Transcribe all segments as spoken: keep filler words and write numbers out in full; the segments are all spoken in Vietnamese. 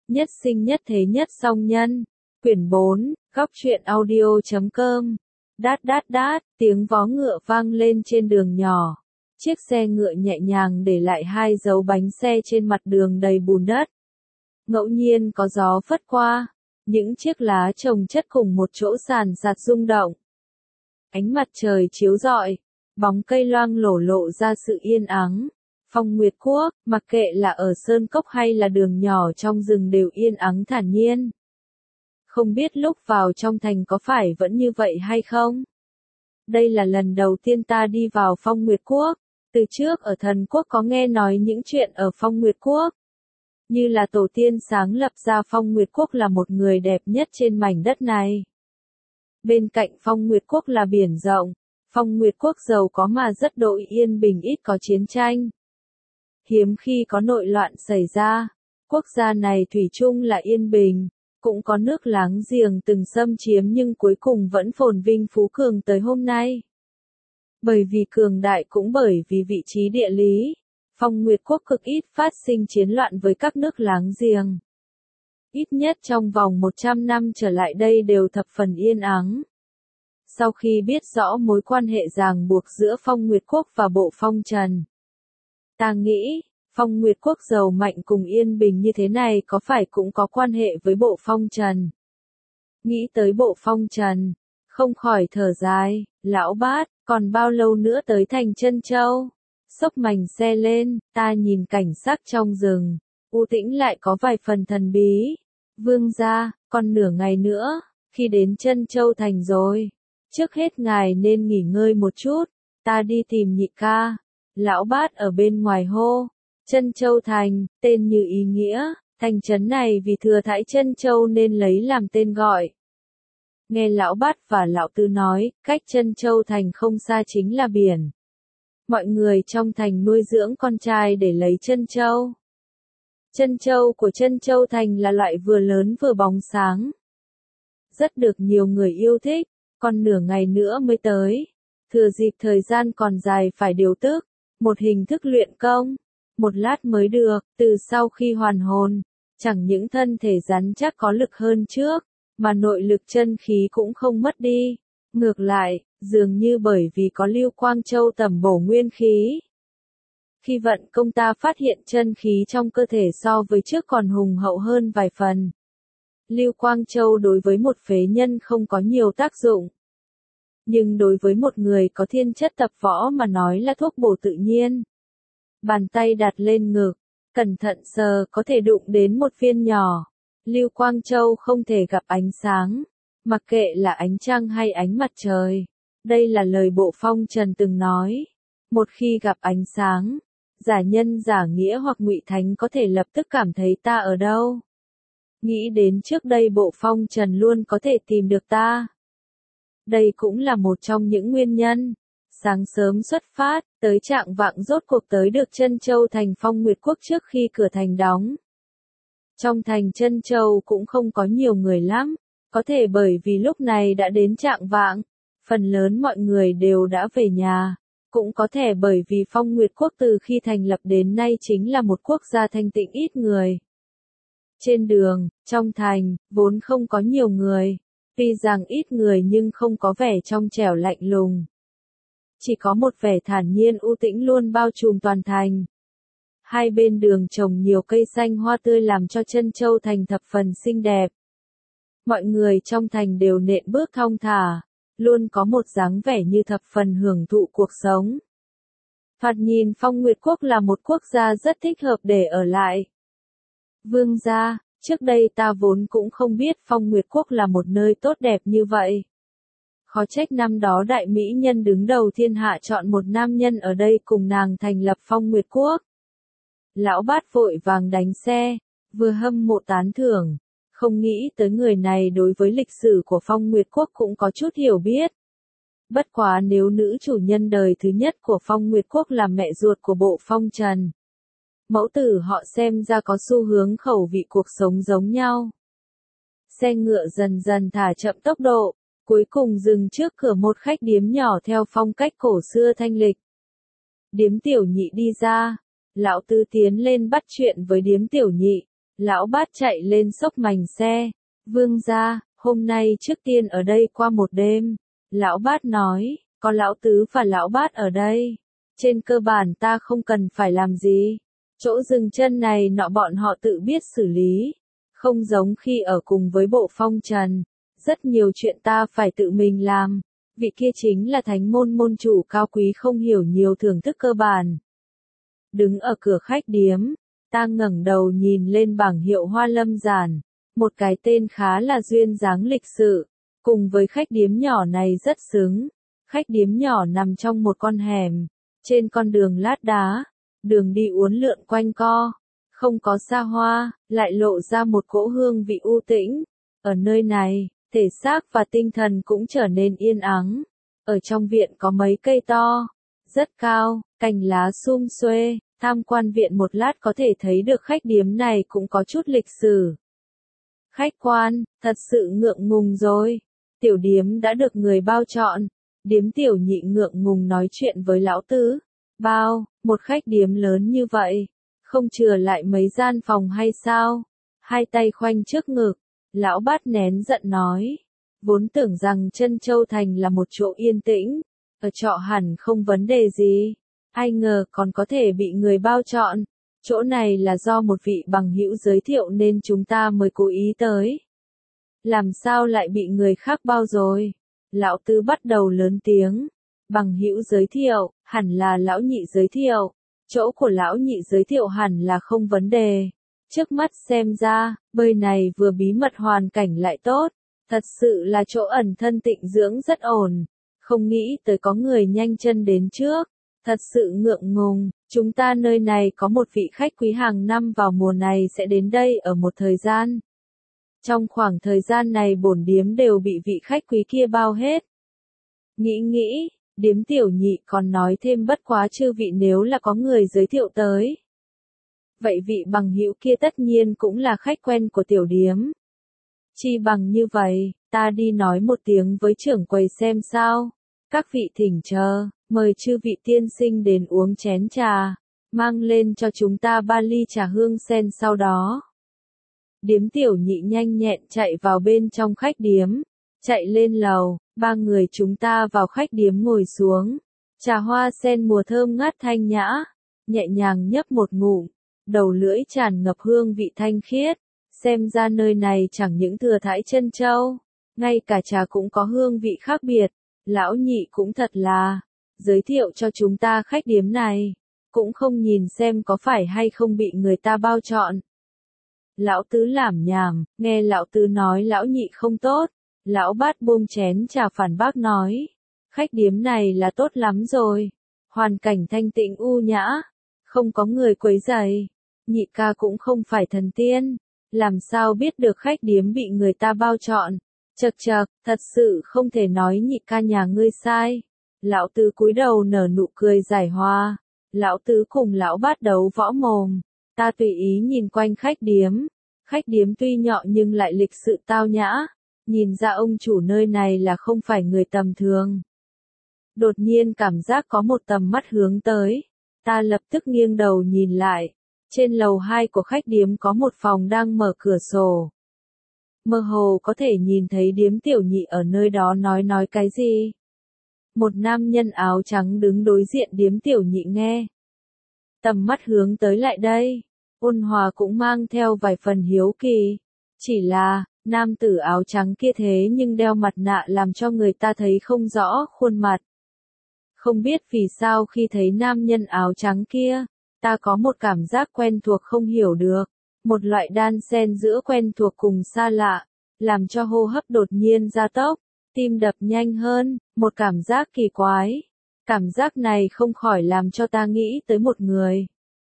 Nhất sinh nhất thế nhất song nhân. Quyển bốn, góc truyện audio chấm com. Đát đát đát, tiếng vó ngựa vang lên trên đường nhỏ. Chiếc xe ngựa nhẹ nhàng để lại hai dấu bánh xe trên mặt đường đầy bùn đất. Ngẫu nhiên có gió phất qua, những chiếc lá chồng chất cùng một chỗ sàn sạt rung động. Ánh mặt trời chiếu rọi, bóng cây loang lổ lộ ra sự yên ắng. Phong Nguyệt Quốc, mặc kệ là ở sơn cốc hay là đường nhỏ trong rừng đều yên ắng thản nhiên. Không biết lúc vào trong thành có phải vẫn như vậy hay không? Đây là lần đầu tiên ta đi vào Phong Nguyệt Quốc. Từ trước ở Thần Quốc có nghe nói những chuyện ở Phong Nguyệt Quốc. Như là tổ tiên sáng lập ra Phong Nguyệt Quốc là một người đẹp nhất trên mảnh đất này. Bên cạnh Phong Nguyệt Quốc là biển rộng. Phong Nguyệt Quốc giàu có mà rất đội yên bình, ít có chiến tranh. Hiếm khi có nội loạn xảy ra. Quốc gia này thủy chung là yên bình. Cũng có nước láng giềng từng xâm chiếm nhưng cuối cùng vẫn phồn vinh phú cường tới hôm nay. Bởi vì cường đại cũng bởi vì vị trí địa lý, Phong Nguyệt Quốc cực ít phát sinh chiến loạn với các nước láng giềng. Ít nhất trong vòng một trăm năm trở lại đây đều thập phần yên ắng. Sau khi biết rõ mối quan hệ ràng buộc giữa Phong Nguyệt Quốc và Bộ Phong Trần, ta nghĩ, Phong Nguyệt Quốc giàu mạnh cùng yên bình như thế này có phải cũng có quan hệ với Bộ Phong Trần. Nghĩ tới Bộ Phong Trần, không khỏi thở dài, lão bát, còn bao lâu nữa tới thành Trân Châu? Xốc mành xe lên, ta nhìn cảnh sắc trong rừng, u tĩnh lại có vài phần thần bí. Vương gia, còn nửa ngày nữa, khi đến Trân Châu thành rồi. Trước hết ngài nên nghỉ ngơi một chút, ta đi tìm nhị ca. Lão bát ở bên ngoài hô. Trân Châu thành, tên như ý nghĩa, thành trấn này vì thừa thãi Trân Châu nên lấy làm tên gọi. Nghe lão bát và lão tư nói, cách Trân Châu thành không xa chính là biển. Mọi người trong thành nuôi dưỡng con trai để lấy Trân Châu. Trân Châu của Trân Châu thành là loại vừa lớn vừa bóng sáng. Rất được nhiều người yêu thích, còn nửa ngày nữa mới tới. Thừa dịp thời gian còn dài phải điều tức, một hình thức luyện công. Một lát mới được, từ sau khi hoàn hồn, chẳng những thân thể rắn chắc có lực hơn trước, mà nội lực chân khí cũng không mất đi. Ngược lại, dường như bởi vì có Lưu Quang Châu tẩm bổ nguyên khí. Khi vận công ta phát hiện chân khí trong cơ thể so với trước còn hùng hậu hơn vài phần. Lưu Quang Châu đối với một phế nhân không có nhiều tác dụng. Nhưng đối với một người có thiên chất tập võ mà nói là thuốc bổ tự nhiên. Bàn tay đặt lên ngực, cẩn thận sờ có thể đụng đến một viên nhỏ. Lưu Quang Châu không thể gặp ánh sáng, mặc kệ là ánh trăng hay ánh mặt trời. Đây là lời Bộ Phong Trần từng nói. Một khi gặp ánh sáng, giả nhân giả nghĩa hoặc ngụy thánh có thể lập tức cảm thấy ta ở đâu. Nghĩ đến trước đây Bộ Phong Trần luôn có thể tìm được ta. Đây cũng là một trong những nguyên nhân. Sáng sớm xuất phát, tới trạng vạng rốt cuộc tới được Trân Châu thành Phong Nguyệt Quốc trước khi cửa thành đóng. Trong thành Trân Châu cũng không có nhiều người lắm, có thể bởi vì lúc này đã đến trạng vạng, phần lớn mọi người đều đã về nhà, cũng có thể bởi vì Phong Nguyệt Quốc từ khi thành lập đến nay chính là một quốc gia thanh tịnh ít người. Trên đường, trong thành, vốn không có nhiều người, tuy rằng ít người nhưng không có vẻ trong trẻo lạnh lùng. Chỉ có một vẻ thản nhiên u tĩnh luôn bao trùm toàn thành. Hai bên đường trồng nhiều cây xanh hoa tươi làm cho Trân Châu thành thập phần xinh đẹp. Mọi người trong thành đều nện bước thong thả, luôn có một dáng vẻ như thập phần hưởng thụ cuộc sống. Thoạt nhìn Phong Nguyệt Quốc là một quốc gia rất thích hợp để ở lại. Vương gia, trước đây ta vốn cũng không biết Phong Nguyệt Quốc là một nơi tốt đẹp như vậy. Khó trách năm đó đại mỹ nhân đứng đầu thiên hạ chọn một nam nhân ở đây cùng nàng thành lập Phong Nguyệt Quốc. Lão bát vội vàng đánh xe, vừa hâm mộ tán thưởng, không nghĩ tới người này đối với lịch sử của Phong Nguyệt Quốc cũng có chút hiểu biết. Bất quá nếu nữ chủ nhân đời thứ nhất của Phong Nguyệt Quốc là mẹ ruột của Bộ Phong Trần. Mẫu tử họ xem ra có xu hướng khẩu vị cuộc sống giống nhau. Xe ngựa dần dần thả chậm tốc độ. Cuối cùng dừng trước cửa một khách điếm nhỏ theo phong cách cổ xưa thanh lịch. Điếm tiểu nhị đi ra, lão tư tiến lên bắt chuyện với điếm tiểu nhị, Lão Bát chạy lên xốc mành xe. Vương gia, hôm nay trước tiên ở đây qua một đêm. Lão Bát nói, có lão tứ và lão Bát ở đây. Trên cơ bản ta không cần phải làm gì. Chỗ dừng chân này nọ bọn họ tự biết xử lý. Không giống khi ở cùng với bộ phong trần. Rất nhiều chuyện ta phải tự mình làm. Vị kia chính là thánh môn môn chủ cao quý không hiểu nhiều thưởng thức cơ bản. Đứng ở cửa khách điếm, ta ngẩng đầu nhìn lên bảng hiệu Hoa Lâm Giản. Một cái tên khá là duyên dáng lịch sự. Cùng với khách điếm nhỏ này rất xứng. Khách điếm nhỏ nằm trong một con hẻm. Trên con đường lát đá. Đường đi uốn lượn quanh co. Không có xa hoa, lại lộ ra một cỗ hương vị u tĩnh. Ở nơi này, thể xác và tinh thần cũng trở nên yên ắng. Ở trong viện có mấy cây to, rất cao, cành lá sum xuê, tham quan viện một lát có thể thấy được khách điếm này cũng có chút lịch sử. Khách quan, thật sự ngượng ngùng rồi. Tiểu điếm đã được người bao chọn. Điếm tiểu nhị ngượng ngùng nói chuyện với lão tứ. Bao, một khách điếm lớn như vậy, không chừa lại mấy gian phòng hay sao? Hai tay khoanh trước ngực, lão Bát nén giận nói. Vốn tưởng rằng Trân Châu Thành là một chỗ yên tĩnh, ở trọ hẳn không vấn đề gì. Ai ngờ còn có thể bị người bao chọn. Chỗ này là do một vị bằng hữu giới thiệu nên chúng ta mới cố ý tới. Làm sao lại bị người khác bao rồi? Lão Tứ bắt đầu lớn tiếng. Bằng hữu giới thiệu, hẳn là lão nhị giới thiệu. Chỗ của lão nhị giới thiệu hẳn là không vấn đề. Trước mắt xem ra, nơi này vừa bí mật hoàn cảnh lại tốt. Thật sự là chỗ ẩn thân tịnh dưỡng rất ổn. Không nghĩ tới có người nhanh chân đến trước. Thật sự ngượng ngùng, chúng ta nơi này có một vị khách quý hàng năm vào mùa này sẽ đến đây ở một thời gian. Trong khoảng thời gian này bổn điếm đều bị vị khách quý kia bao hết. Nghĩ nghĩ, điếm tiểu nhị còn nói thêm bất quá chư vị nếu là có người giới thiệu tới. Vậy vị bằng hữu kia tất nhiên cũng là khách quen của tiểu điếm. Chi bằng như vậy, ta đi nói một tiếng với trưởng quầy xem sao. Các vị thỉnh chờ, mời chư vị tiên sinh đến uống chén trà, mang lên cho chúng ta ba ly trà hương sen sau đó. Điếm tiểu nhị nhanh nhẹn chạy vào bên trong khách điếm, chạy lên lầu, ba người chúng ta vào khách điếm ngồi xuống. Trà hoa sen mùa thơm ngát thanh nhã, nhẹ nhàng nhấp một ngụm, đầu lưỡi tràn ngập hương vị thanh khiết. Xem ra nơi này chẳng những thừa thãi Trân Châu, ngay cả trà cũng có hương vị khác biệt. Lão nhị cũng thật là, giới thiệu cho chúng ta khách điếm này, cũng không nhìn xem có phải hay không bị người ta bao chọn. Lão Tứ lảm nhảm, nghe lão Tứ nói lão nhị không tốt, lão Bát buông chén trà phản bác nói, khách điếm này là tốt lắm rồi, hoàn cảnh thanh tịnh u nhã, không có người quấy rầy, nhị ca cũng không phải thần tiên, làm sao biết được khách điếm bị người ta bao chọn. Chậc chậc, thật sự không thể nói nhị ca nhà ngươi sai. Lão Tứ cúi đầu nở nụ cười giải hòa. Lão Tứ cùng lão Bát đấu võ mồm. Ta tùy ý nhìn quanh khách điếm. Khách điếm tuy nhỏ nhưng lại lịch sự tao nhã. Nhìn ra ông chủ nơi này là không phải người tầm thường. Đột nhiên cảm giác có một tầm mắt hướng tới. Ta lập tức nghiêng đầu nhìn lại. Trên lầu hai của khách điếm có một phòng đang mở cửa sổ. Mơ hồ có thể nhìn thấy điếm tiểu nhị ở nơi đó nói nói cái gì. Một nam nhân áo trắng đứng đối diện điếm tiểu nhị nghe. Tầm mắt hướng tới lại đây. Ôn hòa cũng mang theo vài phần hiếu kỳ. Chỉ là, nam tử áo trắng kia thế nhưng đeo mặt nạ làm cho người ta thấy không rõ khuôn mặt. Không biết vì sao khi thấy nam nhân áo trắng kia, ta có một cảm giác quen thuộc không hiểu được. Một loại đan xen giữa quen thuộc cùng xa lạ, làm cho hô hấp đột nhiên gia tốc, tim đập nhanh hơn, một cảm giác kỳ quái. Cảm giác này không khỏi làm cho ta nghĩ tới một người.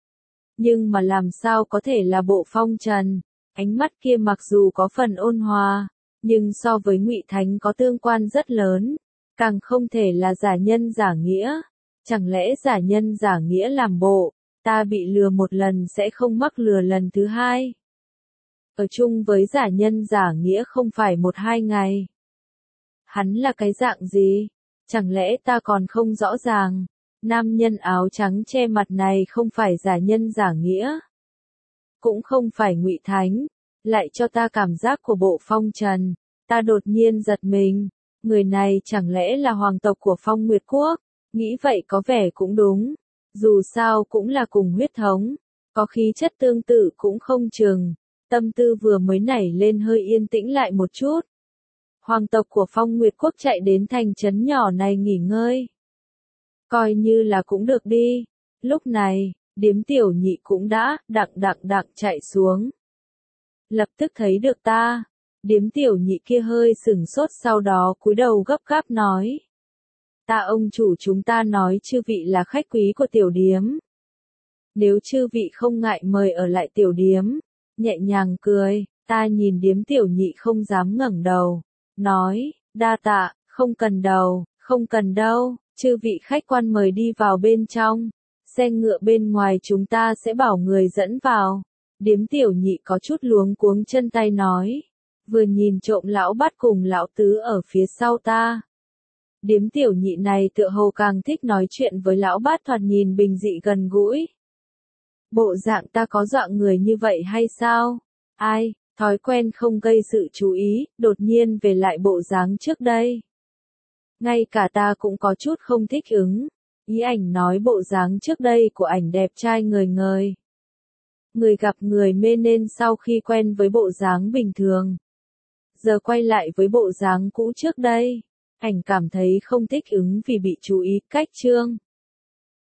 Nhưng mà làm sao có thể là Bộ Phong Trần, ánh mắt kia mặc dù có phần ôn hòa, nhưng so với Ngụy Thánh có tương quan rất lớn, càng không thể là giả nhân giả nghĩa. Chẳng lẽ giả nhân giả nghĩa làm bộ, ta bị lừa một lần sẽ không mắc lừa lần thứ hai. Ở chung với giả nhân giả nghĩa không phải một hai ngày. Hắn là cái dạng gì? Chẳng lẽ ta còn không rõ ràng? Nam nhân áo trắng che mặt này không phải giả nhân giả nghĩa. cũng không phải Ngụy Thánh, lại cho ta cảm giác của bộ phong trần. Ta đột nhiên giật mình, người này chẳng lẽ là hoàng tộc của Phong Nguyệt Quốc? Nghĩ vậy có vẻ cũng đúng, dù sao cũng là cùng huyết thống, có khí chất tương tự cũng không chừng. Tâm tư vừa mới nảy lên hơi yên tĩnh lại một chút. Hoàng tộc của Phong Nguyệt Quốc chạy đến thành trấn nhỏ này nghỉ ngơi. Coi như là cũng được đi. Lúc này, Điếm Tiểu Nhị cũng đã đặng đặng đặng chạy xuống. Lập tức thấy được ta. Điếm Tiểu Nhị kia hơi sửng sốt, sau đó cúi đầu gấp gáp nói. Ta ông chủ, chúng ta nói chư vị là khách quý của tiểu điếm. Nếu chư vị không ngại mời ở lại tiểu điếm. Nhẹ nhàng cười, ta nhìn Điếm Tiểu Nhị không dám ngẩng đầu. Nói, đa tạ, không cần đầu, không cần đâu, chư vị khách quan mời đi vào bên trong. Xe ngựa bên ngoài chúng ta sẽ bảo người dẫn vào. Điếm Tiểu Nhị có chút luống cuống chân tay nói. Vừa nhìn trộm lão Bát cùng lão Tứ ở phía sau ta. Điếm Tiểu Nhị này tựa hồ càng thích nói chuyện với lão Bát, thoạt nhìn bình dị gần gũi. Bộ dạng ta có dọa người như vậy hay sao? Ai, thói quen không gây sự chú ý, đột nhiên về lại bộ dáng trước đây. Ngay cả ta cũng có chút không thích ứng. Ý ảnh nói bộ dáng trước đây của ảnh đẹp trai ngời ngời. Người gặp người mê nên sau khi quen với bộ dáng bình thường. Giờ quay lại với bộ dáng cũ trước đây. Ảnh cảm thấy không thích ứng vì bị chú ý. Cách chương